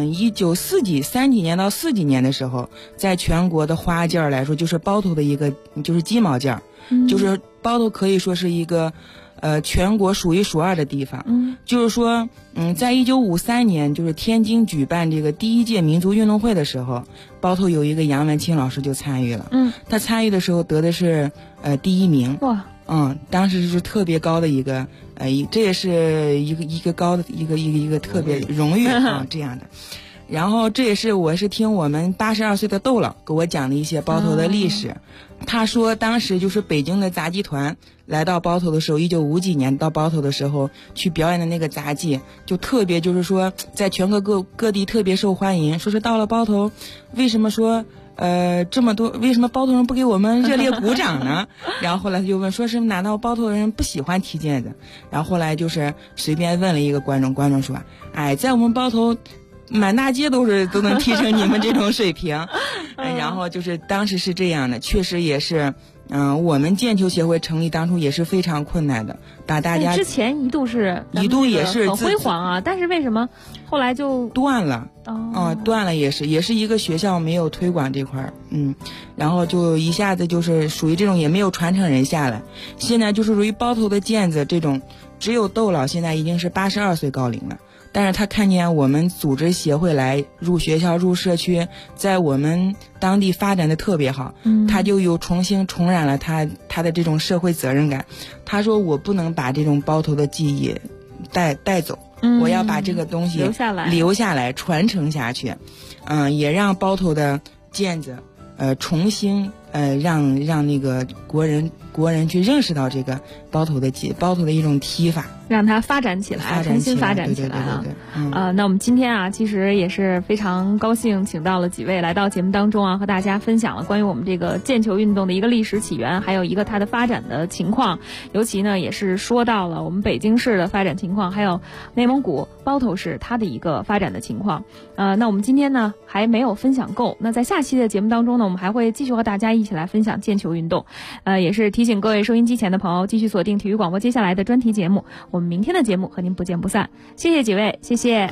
19三几年到4几年的时候，在全国的花剑来说，就是包头的一个就是鸡毛剑，就是包头可以说是一个全国数1数2的地方。就是说在1953年，就是天津举办这个第1届民族运动会的时候，包头有一个杨文清老师就参与了。他参与的时候得的是第1名。 哇！ 当时是特别高的一个这也是一个高的一个特别荣誉这样的。然后这也是我是听我们82岁的窦老给我讲的一些包头的历史。他说当时就是北京的杂技团来到包头的时候，1950几年到包头的时候去表演的那个杂技，就特别就是说在全国各地特别受欢迎。说是到了包头，为什么说这么多，为什么包头人不给我们热烈鼓掌呢？然后后来他就问，说是难道包头人不喜欢踢毽子？然后后来就是随便问了一个观众说，在我们包头满大街都能踢成你们这种水平。然后就是当时是这样的，确实也是我们毽球协会成立当初也是非常困难的，大家之前一度也是很辉煌啊，但是为什么后来就断了？断了也是一个学校没有推广这块然后就一下子就是属于这种也没有传承人下来。现在就是属于包头的毽子这种，只有窦老现在已经是82岁高龄了。但是他看见我们组织协会来入学校入社区，在我们当地发展的特别好，他就又重新重燃了他的这种社会责任感。他说我不能把这种包头的记忆带走，我要把这个东西留下来传承下去。也让包头的毽子重新让那个国人去认识到这个包头的一种踢法， 让它发展起来，重新发展起来啊！那我们今天啊，其实也是非常高兴，请到了几位来到节目当中啊，和大家分享了关于我们这个毽球运动的一个历史起源，还有一个它的发展的情况。尤其呢，也是说到了我们北京市的发展情况，还有内蒙古包头市它的一个发展的情况。那我们今天呢还没有分享够，那在下期的节目当中呢，我们还会继续和大家一起来分享毽球运动。也是提醒各位收音机前的朋友继续锁定体育广播接下来的专题节目，我们明天的节目和您不见不散。谢谢几位，谢谢。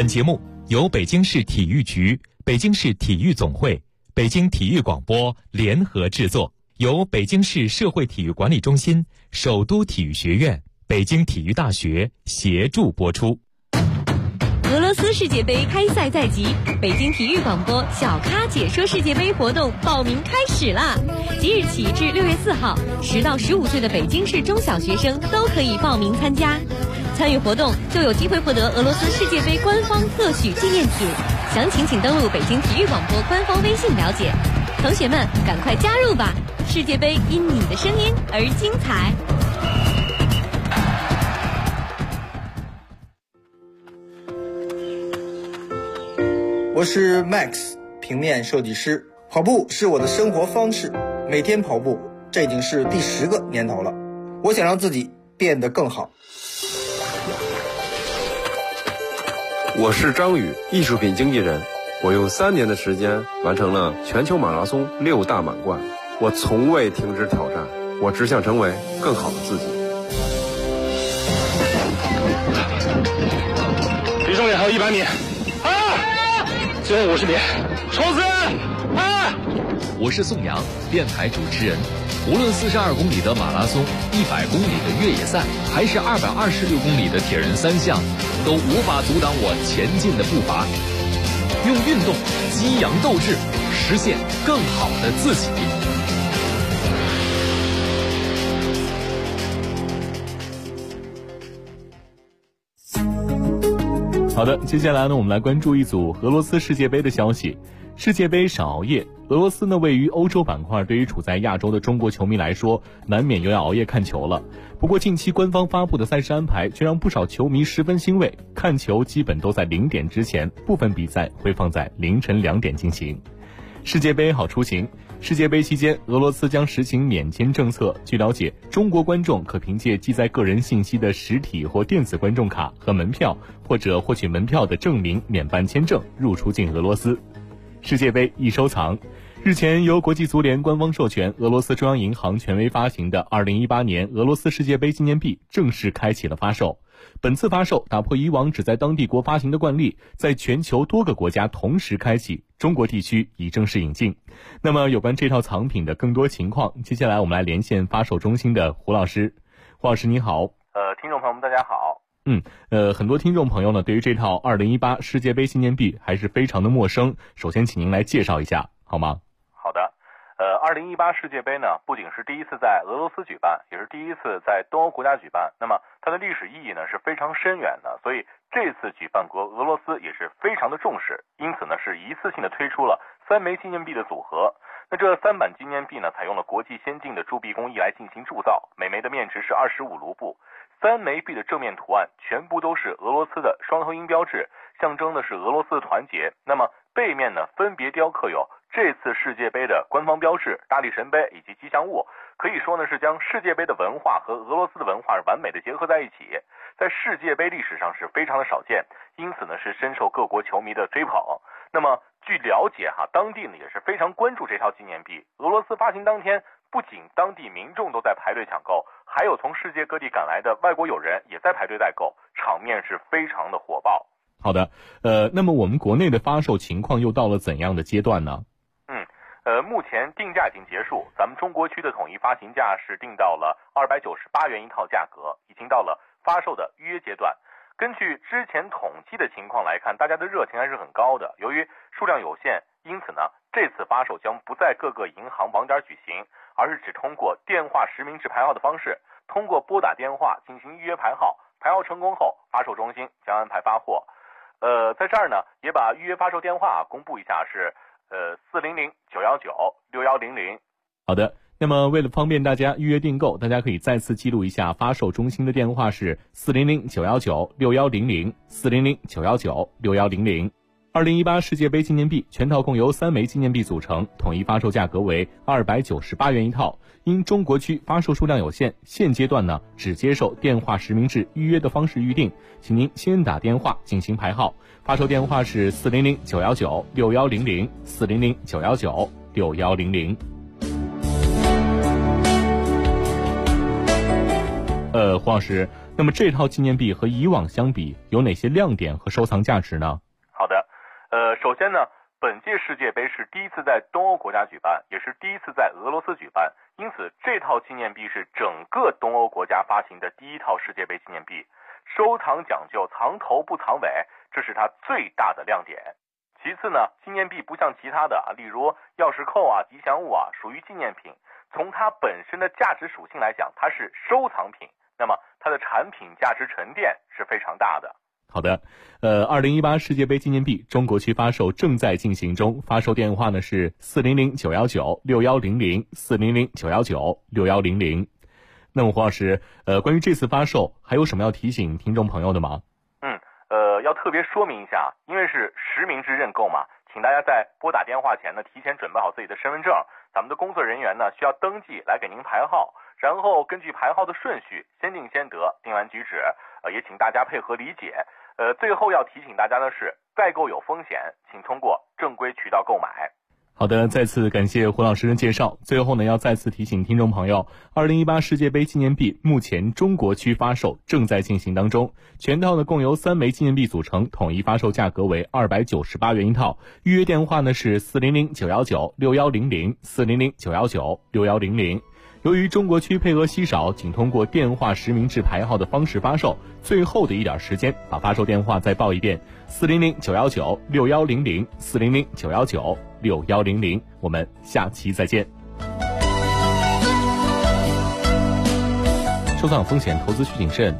本节目由北京市体育局、北京市体育总会、北京体育广播联合制作，由北京市社会体育管理中心、首都体育学院、北京体育大学协助播出。 俄罗斯世界杯开赛在即，北京体育广播小咖解说世界杯活动报名开始啦！即日起至6月4号，10到15岁的北京市中小学生都可以报名参加。参与活动就有机会获得俄罗斯世界杯官方特许纪念品，详情请登录北京体育广播官方微信了解。同学们，赶快加入吧！世界杯因你的声音而精彩。 我是 Max， 平面设计师。跑步是我的生活方式，每天跑步，这已经是第10个年头了。我想让自己变得更好。 我是张宇，艺术品经纪人。我用3年的时间完成了全球马拉松6大满贯。我从未停止挑战，我只想成为更好的自己。 离终点还有100米。最后50米，冲刺！ 我是宋阳，电台主持人。无论42公里的马拉松、100公里的越野赛，还是226公里的铁人3项，都无法阻挡我前进的步伐。用运动激扬斗志，实现更好的自己。 好的，接下来呢，我们来关注一组俄罗斯世界杯的消息。世界杯少熬夜，俄罗斯呢位于欧洲板块，对于处在亚洲的中国球迷来说，难免又要熬夜看球了。不过近期官方发布的赛事安排却让不少球迷十分欣慰，看球基本都在0点之前，部分比赛会放在凌晨2点进行。世界杯好出行。世界杯期间，俄罗斯将实行免签政策。据了解，中国观众可凭借记载个人信息的实体或电子观众卡和门票，或者获取门票的证明免办签证入出境俄罗斯。世界杯易收藏。日前，由国际足联官方授权，俄罗斯中央银行权威发行的2018年俄罗斯世界杯纪念币正式开启了发售。本次发售打破以往只在当地国发行的惯例，在全球多个国家同时开启，中国地区已正式引进。那么有关这套藏品的更多情况，接下来我们来连线发售中心的胡老师。胡老师你好。 听众朋友们大家好。 很多听众朋友呢对于这套2018世界杯纪念币还是非常的陌生，首先请您来介绍一下好吗？ 好的。2018世界杯呢，不仅是第一次在俄罗斯举办，也是第一次在东欧国家举办。那么它的历史意义呢是非常深远的，所以这次举办国俄罗斯也是非常的重视，因此呢是一次性的推出了3枚纪念币的组合。那这3版纪念币呢，采用了国际先进的铸币工艺来进行铸造，每枚的面值是25卢布。3枚币的正面图案全部都是俄罗斯的双头鹰标志，象征的是俄罗斯的团结。那么背面呢，分别雕刻有这次世界杯的官方标志、大力神杯以及吉祥物，可以说呢是将世界杯的文化和俄罗斯的文化完美的结合在一起，在世界杯历史上是非常的少见，因此呢是深受各国球迷的追捧。那么据了解当地呢也是非常关注这套纪念币。俄罗斯发行当天，不仅当地民众都在排队抢购，还有从世界各地赶来的外国友人也在排队代购，场面是非常的火爆。 好的，那么我们国内的发售情况又到了怎样的阶段呢？ 目前定价已经结束，咱们中国区的统一发行价是定到了298元一套价格，已经到了发售的预约阶段。根据之前统计的情况来看，大家的热情还是很高的。由于数量有限，因此呢，这次发售将不在各个银行网点举行，而是只通过电话实名制排号的方式，通过拨打电话进行预约排号，排号成功后，发售中心将安排发货。在这儿呢，也把预约发售电话公布一下，是400-919-6100。 好的，那么为了方便大家预约订购，大家可以再次记录一下发售中心的电话是400-919-6100 400-919-6100。2018世界杯纪念币全套共由3枚纪念币组成，统一发售价格为298元一套。因中国区发售数量有限，现阶段呢只接受电话实名制预约的方式预定，请您先打电话进行排号。发售电话是400-919-6100 400-919-6100。 胡老师，那么这套纪念币和以往相比有哪些亮点和收藏价值呢？ 好的，首先呢，本届世界杯是第一次在东欧国家举办，也是第一次在俄罗斯举办，因此这套纪念币是整个东欧国家发行的第一套世界杯纪念币。收藏讲究藏头不藏尾，这是它最大的亮点。其次呢，纪念币不像其他的例如钥匙扣吉祥物属于纪念品，从它本身的价值属性来讲，它是收藏品，那么它的产品价值沉淀是非常大的。 好的，2018世界杯纪念币中国区发售正在进行中，发售电话呢是400-919-6100，400-919-6100。那么胡老师，关于这次发售还有什么要提醒听众朋友的吗？ 要特别说明一下，因为是实名制认购嘛，请大家在拨打电话前呢，提前准备好自己的身份证，咱们的工作人员呢需要登记来给您排号，然后根据排号的顺序，先定先得，定完举止，也请大家配合理解。最后要提醒大家的是，代购有风险，请通过正规渠道购买。 好的，再次感谢胡老师的介绍。最后呢，要再次提醒听众朋友，2018世界杯纪念币目前中国区发售正在进行当中，全套呢共由3枚纪念币组成，统一发售价格为298元一套。预约电话呢是400-919-6100，400-919-6100。由于中国区配额稀少，仅通过电话实名制排号的方式发售，最后的一点时间，把发售电话再报一遍：400-919-6100，400-919-6100。我们下期再见。收藏风险，投资需谨慎。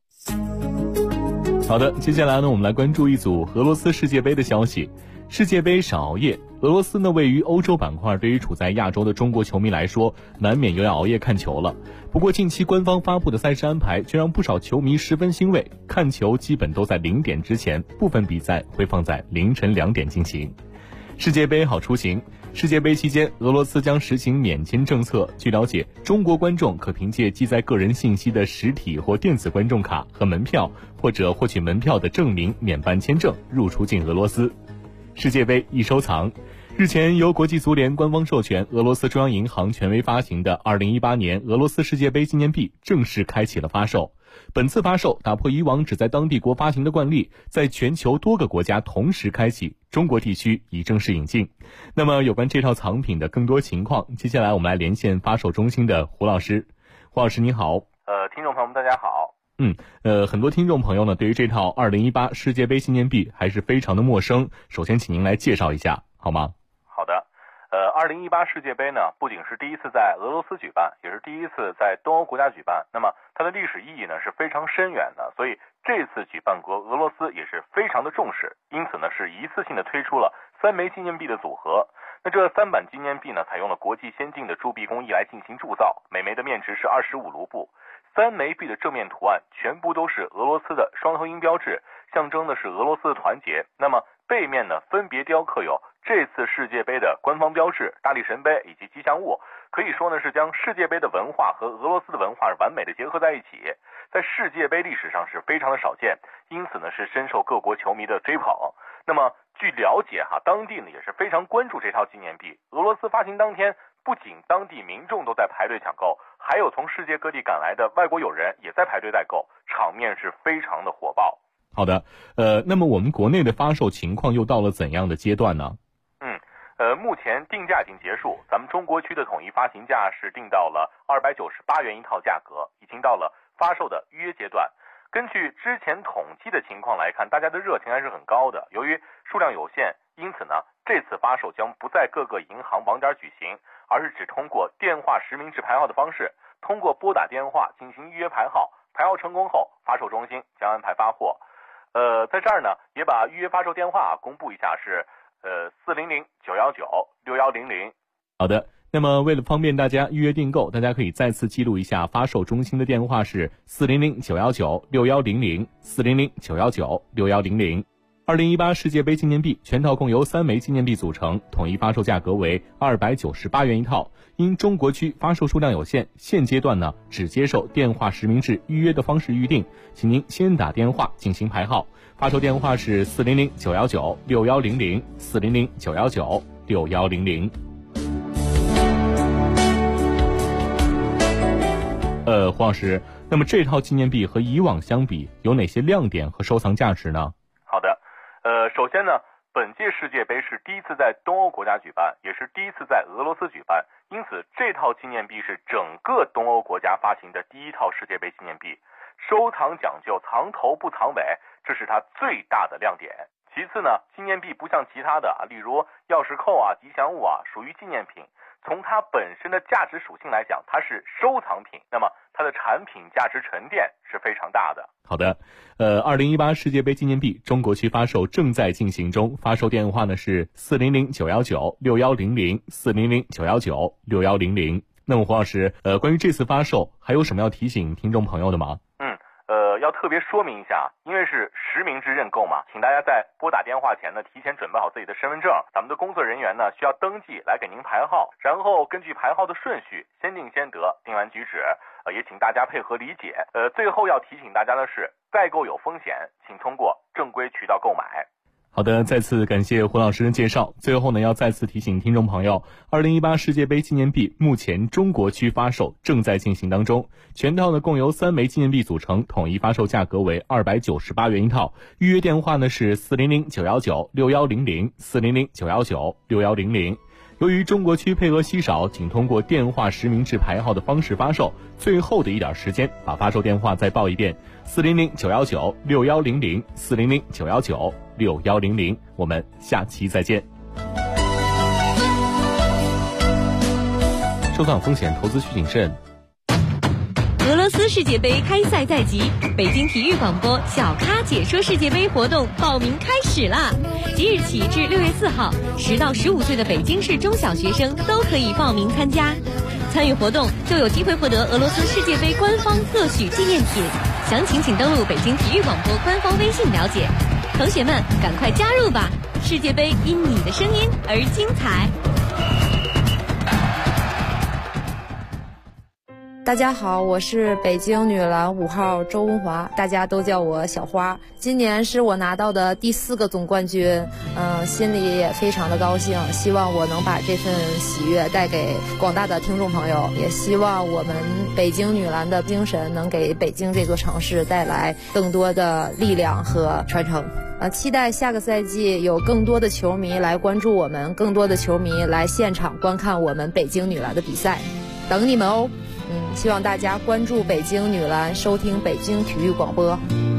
好的，接下来呢，我们来关注一组俄罗斯世界杯的消息。世界杯少熬夜，俄罗斯呢位于欧洲板块，对于处在亚洲的中国球迷来说，难免又要熬夜看球了。不过近期官方发布的赛事安排却让不少球迷十分欣慰，看球基本都在0点之前，部分比赛会放在凌晨2点进行。世界杯好出行。世界杯期间，俄罗斯将实行免签政策。据了解，中国观众可凭借记载个人信息的实体或电子观众卡和门票，或者获取门票的证明免办签证，入出境俄罗斯。世界杯易收藏。日前，由国际足联官方授权，俄罗斯中央银行权威发行的2018年俄罗斯世界杯纪念币正式开启了发售。本次发售打破以往只在当地国发行的惯例，在全球多个国家同时开启，中国地区已正式引进。那么有关这套藏品的更多情况，接下来我们来连线发售中心的胡老师。胡老师您好。 听众朋友们大家好。 很多听众朋友呢对于这套2018世界杯纪念币还是非常的陌生，首先请您来介绍一下好吗？ 好的。2018世界杯呢不仅是第一次在俄罗斯举办，也是第一次在东欧国家举办，那么它的历史意义呢是非常深远的，所以这次举办国俄罗斯也是非常的重视，因此呢是一次性的推出了3枚纪念币的组合。那这3版纪念币呢采用了国际先进的铸币工艺来进行铸造，每枚的面值是25卢布。3枚币的正面图案全部都是俄罗斯的双头鹰标志，象征的是俄罗斯的团结。那么背面呢分别雕刻有这次世界杯的官方标志、大力神杯以及吉祥物，可以说呢是将世界杯的文化和俄罗斯的文化完美的结合在一起，在世界杯历史上是非常的少见，因此呢是深受各国球迷的追捧。那么据了解当地呢也是非常关注这套纪念币。俄罗斯发行当天，不仅当地民众都在排队抢购，还有从世界各地赶来的外国友人也在排队代购，场面是非常的火爆。 好的，那么我们国内的发售情况又到了怎样的阶段呢？ 目前定价已经结束，咱们中国区的统一发行价是定到了298元一套价格，已经到了发售的预约阶段。根据之前统计的情况来看，大家的热情还是很高的。由于数量有限，因此呢，这次发售将不在各个银行网点举行，而是只通过电话实名制排号的方式，通过拨打电话进行预约排号，排号成功后，发售中心将安排发货。在这儿呢，也把预约发售电话公布一下，是400-919-6100。 好的，那么为了方便大家预约订购，大家可以再次记录一下发售中心的电话是400-919-6100， 400-919-6100。2018世界杯纪念币全套共由3枚纪念币组成，统一发售价格为298元一套。因中国区发售数量有限，现阶段呢只接受电话实名制预约的方式预定，请您先打电话进行排号。发售电话是400-919-6100， 400-919-6100。 黄老师，那么这套纪念币和以往相比有哪些亮点和收藏价值呢？ 好的，首先呢，本届世界杯是第一次在东欧国家举办，也是第一次在俄罗斯举办，因此这套纪念币是整个东欧国家发行的第一套世界杯纪念币，收藏讲究藏头不藏尾，这是它最大的亮点。其次呢，纪念币不像其他的例如钥匙扣吉祥物属于纪念品，从它本身的价值属性来讲，它是收藏品，那么它的产品价值沉淀是非常大的。 好的，2018世界杯纪念币中国区发售正在进行中，发售电话呢是400-919-6100 400-919-6100。那么黄老师，关于这次发售还有什么要提醒听众朋友的吗？ 要特别说明一下，因为是实名制认购嘛，请大家在拨打电话前呢，提前准备好自己的身份证，咱们的工作人员呢需要登记来给您排号，然后根据排号的顺序，先定先得，定完举止，也请大家配合理解。最后要提醒大家的是，代购有风险，请通过正规渠道购买。 好的，再次感谢胡老师的介绍。最后呢，要再次提醒听众朋友，2018世界杯纪念币目前中国区发售正在进行当中，全套呢共由3枚纪念币组成，统一发售价格为298元一套。预约电话呢是400-919-6100 400-919-6100。由于中国区配额稀少，仅通过电话实名制排号的方式发售，最后的一点时间，把发售电话再报一遍：400-919-6100 400-919-6100。我们下期再见。收藏风险，投资需谨慎。 俄罗斯世界杯开赛在即，北京体育广播小咖解说世界杯活动报名开始啦！即日起至6月4号，10到15岁的北京市中小学生都可以报名参加。参与活动就有机会获得俄罗斯世界杯官方特许纪念品，详情请登录北京体育广播官方微信了解。同学们，赶快加入吧！世界杯因你的声音而精彩。 大家好，我是北京女篮5号周文华，大家都叫我小花。今年是我拿到的第4个总冠军，心里也非常的高兴，希望我能把这份喜悦带给广大的听众朋友，也希望我们北京女篮的精神能给北京这座城市带来更多的力量和传承。期待下个赛季有更多的球迷来关注我们，更多的球迷来现场观看我们北京女篮的比赛，等你们哦。希望大家关注北京女篮，收听北京体育广播。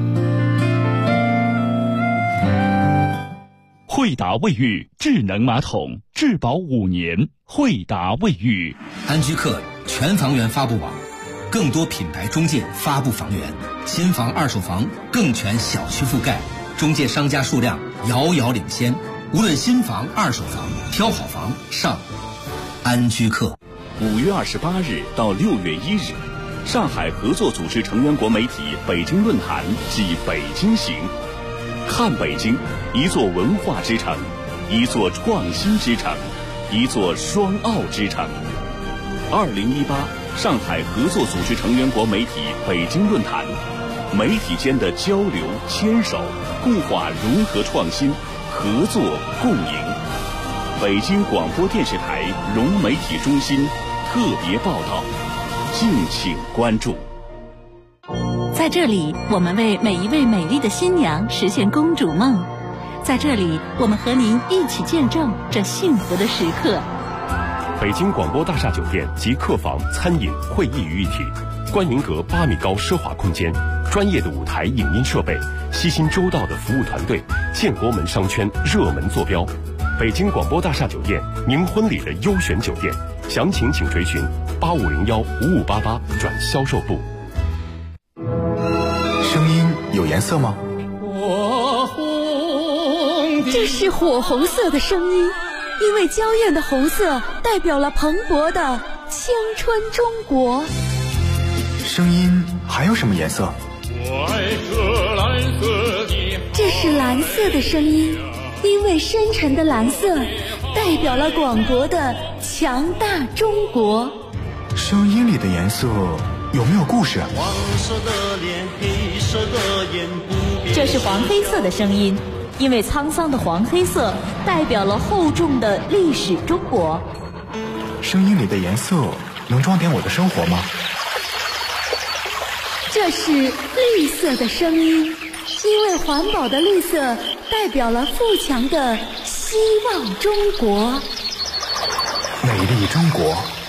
惠达卫浴智能马桶，质保5年。惠达卫浴。 安居客全房源发布网，更多品牌中介发布房源，新房二手房更全小区覆盖，中介商家数量遥遥领先。无论新房二手房，挑好房上安居客。 5月28日到6月1日，上海合作组织成员国媒体北京论坛暨北京行，看北京，一座文化之城，一座创新之城，一座双奥之城。2018上海合作组织成员国媒体北京论坛，媒体间的交流牵手，固化融合创新，合作共赢。北京广播电视台融媒体中心特别报道，敬请关注。 在这里，我们为每一位美丽的新娘实现公主梦。在这里，我们和您一起见证这幸福的时刻。 北京广播大厦酒店及客房、餐饮、会议于一体，观云阁8米高奢华空间，专业的舞台影音设备，悉心周到的服务团队，建国门商圈热门坐标。北京广播大厦酒店，您婚礼的优选酒店，详情请垂询8501-5588转销售部。 声音有颜色吗？ 这是火红色的声音，因为娇艳的红色代表了蓬勃的青春中国。 声音还有什么颜色？ 这是蓝色的声音，因为深沉的蓝色代表了广博的强大中国。 声音里的颜色有没有故事？ 黄色的脸，黑色的眼，不变。 这是黄黑色的声音，因为沧桑的黄黑色代表了厚重的历史中国。 声音里的颜色能装点我的生活吗？ 这是绿色的声音，因为环保的绿色代表了富强的希望中国。 美丽中国，